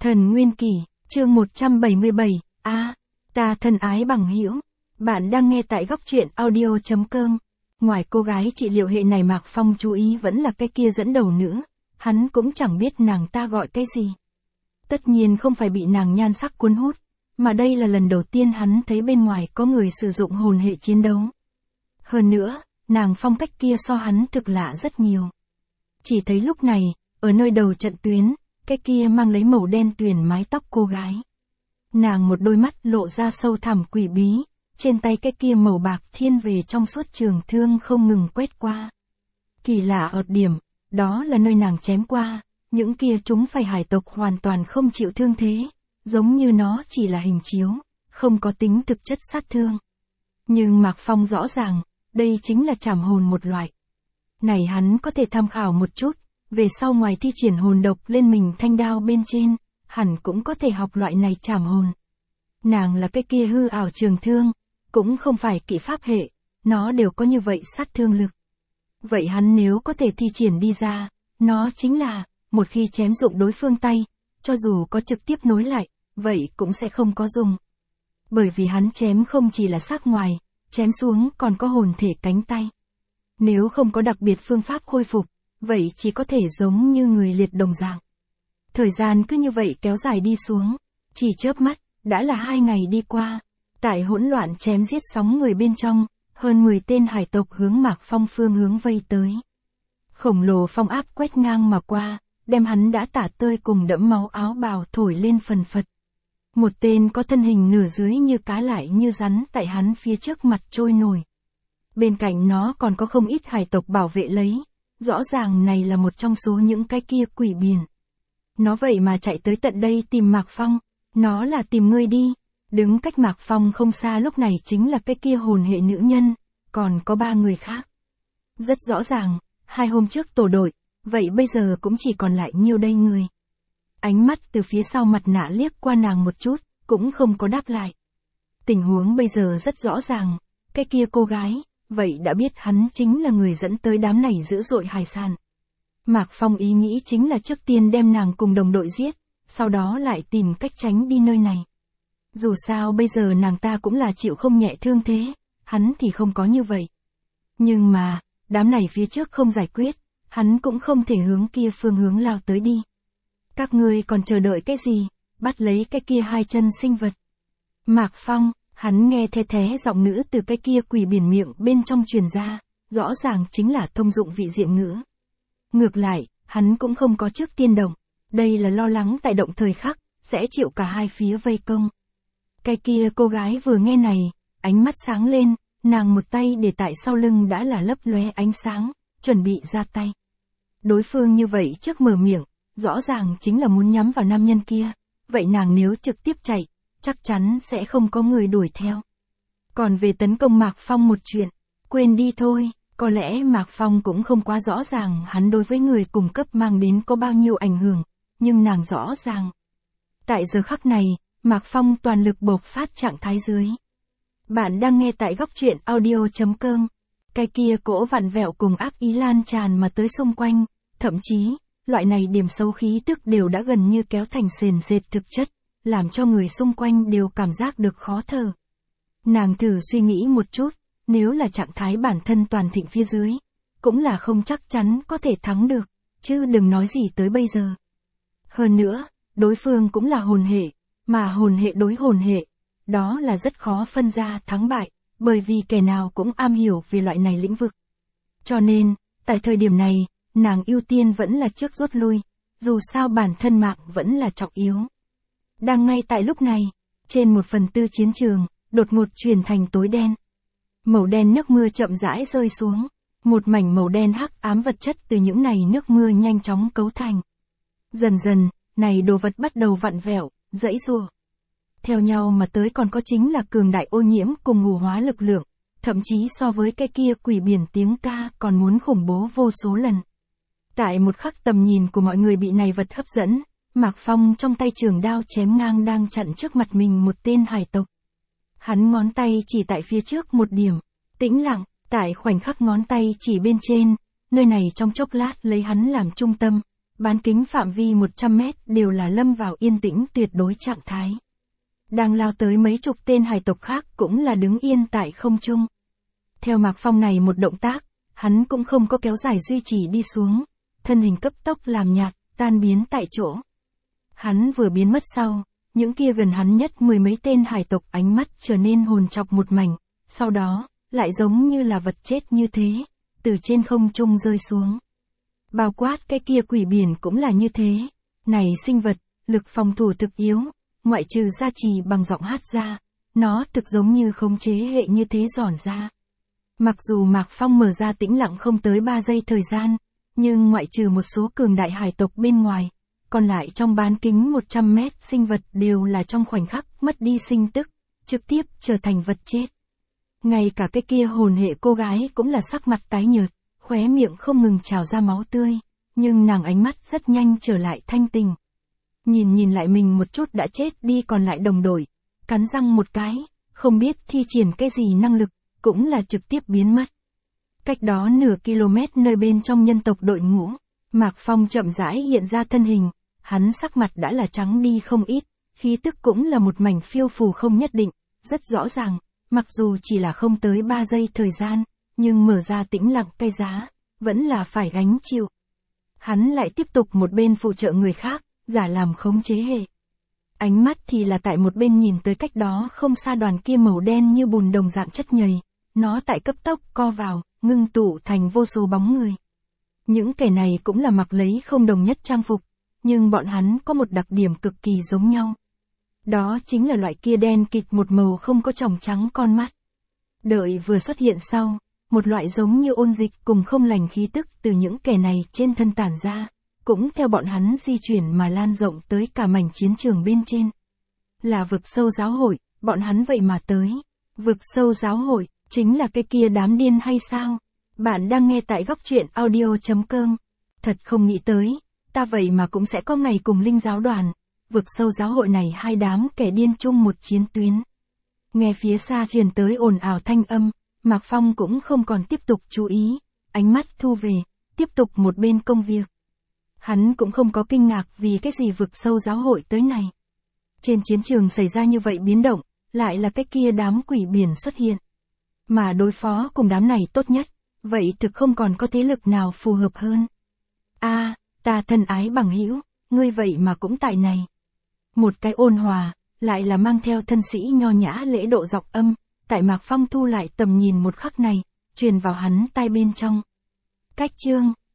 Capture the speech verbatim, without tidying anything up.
Thần Nguyên Kỷ, chương một trăm bảy mươi bảy, a, à, ta thân ái bằng hữu. Bạn đang nghe tại góc truyện audio chấm com. Ngoài cô gái trị liệu hệ này Mạc Phong chú ý vẫn là cái kia dẫn đầu nữ, hắn cũng chẳng biết nàng ta gọi cái gì. Tất nhiên không phải bị nàng nhan sắc cuốn hút, mà đây là lần đầu tiên hắn thấy bên ngoài có người sử dụng hồn hệ chiến đấu. Hơn nữa, nàng phong cách kia so hắn thực lạ rất nhiều. Chỉ thấy lúc này, ở nơi đầu trận tuyến, cái kia mang lấy màu đen tuyền mái tóc cô gái. Nàng một đôi mắt lộ ra sâu thẳm quỷ bí, trên tay cái kia màu bạc thiên về trong suốt trường thương không ngừng quét qua. Kỳ lạ ở điểm, đó là nơi nàng chém qua, những kia chúng phải hải tộc hoàn toàn không chịu thương thế, giống như nó chỉ là hình chiếu, không có tính thực chất sát thương. Nhưng Mạc Phong rõ ràng, đây chính là trảm hồn một loại. Này hắn có thể tham khảo một chút, về sau ngoài thi triển hồn độc lên mình thanh đao bên trên, hẳn cũng có thể học loại này trảm hồn. Nàng là cái kia hư ảo trường thương, cũng không phải kỹ pháp hệ, nó đều có như vậy sát thương lực. Vậy hắn nếu có thể thi triển đi ra, nó chính là, một khi chém dụng đối phương tay, cho dù có trực tiếp nối lại, vậy cũng sẽ không có dùng. Bởi vì hắn chém không chỉ là xác ngoài, chém xuống còn có hồn thể cánh tay. Nếu không có đặc biệt phương pháp khôi phục, vậy chỉ có thể giống như người liệt đồng dạng. Thời gian cứ như vậy kéo dài đi xuống, chỉ chớp mắt, đã là hai ngày đi qua. Tại hỗn loạn chém giết sóng người bên trong, hơn mười tên hải tộc hướng Mạc Phong phương hướng vây tới. Khổng lồ phong áp quét ngang mà qua, đem hắn đã tả tơi cùng đẫm máu áo bào thổi lên phần phật. Một tên có thân hình nửa dưới như cá lại như rắn tại hắn phía trước mặt trôi nổi. Bên cạnh nó còn có không ít hải tộc bảo vệ lấy, rõ ràng này là một trong số những cái kia quỷ biển. Nó vậy mà chạy tới tận đây tìm Mạc Phong, nó là tìm ngươi đi. Đứng cách Mạc Phong không xa lúc này chính là cái kia hồn hệ nữ nhân, còn có ba người khác. Rất rõ ràng, hai hôm trước tổ đội, vậy bây giờ cũng chỉ còn lại nhiêu đây người. Ánh mắt từ phía sau mặt nạ liếc qua nàng một chút, cũng không có đáp lại. Tình huống bây giờ rất rõ ràng, cái kia cô gái, vậy đã biết hắn chính là người dẫn tới đám này dữ dội hải sản. Mạc Phong ý nghĩ chính là trước tiên đem nàng cùng đồng đội giết, sau đó lại tìm cách tránh đi nơi này. Dù sao bây giờ nàng ta cũng là chịu không nhẹ thương thế, hắn thì không có như vậy. Nhưng mà, đám này phía trước không giải quyết, hắn cũng không thể hướng kia phương hướng lao tới đi. Các ngươi còn chờ đợi cái gì, bắt lấy cái kia hai chân sinh vật. Mạc Phong, hắn nghe the thé giọng nữ từ cái kia quỷ biển miệng bên trong truyền ra, rõ ràng chính là thông dụng vị diện ngữ. Ngược lại, hắn cũng không có trước tiên động, đây là lo lắng tại động thời khắc, sẽ chịu cả hai phía vây công. Cái kia cô gái vừa nghe này, ánh mắt sáng lên, nàng một tay để tại sau lưng đã là lấp lóe ánh sáng, chuẩn bị ra tay. Đối phương như vậy trước mở miệng, rõ ràng chính là muốn nhắm vào nam nhân kia, vậy nàng nếu trực tiếp chạy, chắc chắn sẽ không có người đuổi theo. Còn về tấn công Mạc Phong một chuyện, quên đi thôi, có lẽ Mạc Phong cũng không quá rõ ràng hắn đối với người cùng cấp mang đến có bao nhiêu ảnh hưởng, nhưng nàng rõ ràng. Tại giờ khắc này, Mạc Phong toàn lực bộc phát trạng thái dưới. Bạn đang nghe tại góc truyện audio chấm com. Cái kia cỗ vặn vẹo cùng ác ý lan tràn mà tới xung quanh, thậm chí, loại này điểm xấu khí tức đều đã gần như kéo thành sền sệt thực chất, làm cho người xung quanh đều cảm giác được khó thở. Nàng thử suy nghĩ một chút, nếu là trạng thái bản thân toàn thịnh phía dưới, cũng là không chắc chắn có thể thắng được, chứ đừng nói gì tới bây giờ. Hơn nữa, đối phương cũng là hồn hệ, mà hồn hệ đối hồn hệ, đó là rất khó phân ra thắng bại, bởi vì kẻ nào cũng am hiểu về loại này lĩnh vực. Cho nên, tại thời điểm này, nàng ưu tiên vẫn là trước rút lui, dù sao bản thân mạng vẫn là trọng yếu. Đang ngay tại lúc này, trên một phần tư chiến trường, đột ngột chuyển thành tối đen. Màu đen nước mưa chậm rãi rơi xuống, một mảnh màu đen hắc ám vật chất từ những này nước mưa nhanh chóng cấu thành. Dần dần, này đồ vật bắt đầu vặn vẹo, giãy giụa. Theo nhau mà tới còn có chính là cường đại ô nhiễm cùng mù hóa lực lượng, thậm chí so với cái kia quỷ biển tiếng ca còn muốn khủng bố vô số lần. Tại một khắc tầm nhìn của mọi người bị này vật hấp dẫn, Mạc Phong trong tay trường đao chém ngang đang chặn trước mặt mình một tên hải tộc. Hắn ngón tay chỉ tại phía trước một điểm, tĩnh lặng, tại khoảnh khắc ngón tay chỉ bên trên, nơi này trong chốc lát lấy hắn làm trung tâm, bán kính phạm vi một trăm mét đều là lâm vào yên tĩnh tuyệt đối trạng thái. Đang lao tới mấy chục tên hải tộc khác cũng là đứng yên tại không trung. Theo Mạc Phong này một động tác, hắn cũng không có kéo dài duy trì đi xuống, thân hình cấp tốc làm nhạt, tan biến tại chỗ. Hắn vừa biến mất sau, những kia gần hắn nhất mười mấy tên hải tộc ánh mắt trở nên hồn chọc một mảnh, sau đó, lại giống như là vật chết như thế, từ trên không trung rơi xuống. Bao quát cái kia quỷ biển cũng là như thế, này sinh vật, lực phòng thủ thực yếu, ngoại trừ gia trì bằng giọng hát ra, nó thực giống như khống chế hệ như thế giòn ra. Mặc dù Mạc Phong mở ra tĩnh lặng không tới ba giây thời gian, nhưng ngoại trừ một số cường đại hải tộc bên ngoài, còn lại trong bán kính một trăm mét sinh vật đều là trong khoảnh khắc mất đi sinh tức, trực tiếp trở thành vật chết. Ngay cả cái kia hồn hệ cô gái cũng là sắc mặt tái nhợt, khóe miệng không ngừng trào ra máu tươi, nhưng nàng ánh mắt rất nhanh trở lại thanh tình. Nhìn nhìn lại mình một chút đã chết đi còn lại đồng đội, cắn răng một cái, không biết thi triển cái gì năng lực, cũng là trực tiếp biến mất. Cách đó nửa km nơi bên trong nhân tộc đội ngũ, Mạc Phong chậm rãi hiện ra thân hình, hắn sắc mặt đã là trắng đi không ít, khí tức cũng là một mảnh phiêu phù không nhất định, rất rõ ràng, mặc dù chỉ là không tới ba giây thời gian, nhưng mở ra tĩnh lặng cái giá, vẫn là phải gánh chịu. Hắn lại tiếp tục một bên phụ trợ người khác, giả làm khống chế hệ. Ánh mắt thì là tại một bên nhìn tới cách đó không xa đoàn kia màu đen như bùn đồng dạng chất nhầy, nó tại cấp tốc co vào, ngưng tụ thành vô số bóng người. Những kẻ này cũng là mặc lấy không đồng nhất trang phục, nhưng bọn hắn có một đặc điểm cực kỳ giống nhau. Đó chính là loại kia đen kịt một màu không có tròng trắng con mắt. Đợi vừa xuất hiện sau, một loại giống như ôn dịch cùng không lành khí tức từ những kẻ này trên thân tản ra, cũng theo bọn hắn di chuyển mà lan rộng tới cả mảnh chiến trường bên trên. Là vực sâu giáo hội, bọn hắn vậy mà tới. Vực sâu giáo hội, chính là cái kia đám điên hay sao? Bạn đang nghe tại góc truyện audio chấm com. Thật không nghĩ tới, ta vậy mà cũng sẽ có ngày cùng linh giáo đoàn, vực sâu giáo hội này hai đám kẻ điên chung một chiến tuyến. Nghe phía xa truyền tới ồn ào thanh âm, Mạc Phong cũng không còn tiếp tục chú ý, ánh mắt thu về, tiếp tục một bên công việc. Hắn cũng không có kinh ngạc vì cái gì vực sâu giáo hội tới này. Trên chiến trường xảy ra như vậy biến động, lại là cái kia đám quỷ biển xuất hiện. Mà đối phó cùng đám này tốt nhất, vậy thực không còn có thế lực nào phù hợp hơn. A, ta thân ái bằng hữu, ngươi vậy mà cũng tại này. Một cái ôn hòa, lại là mang theo thân sĩ nho nhã lễ độ giọng âm, tại Mạc Phong thu lại tầm nhìn một khắc này, truyền vào hắn tai bên trong. Cách chương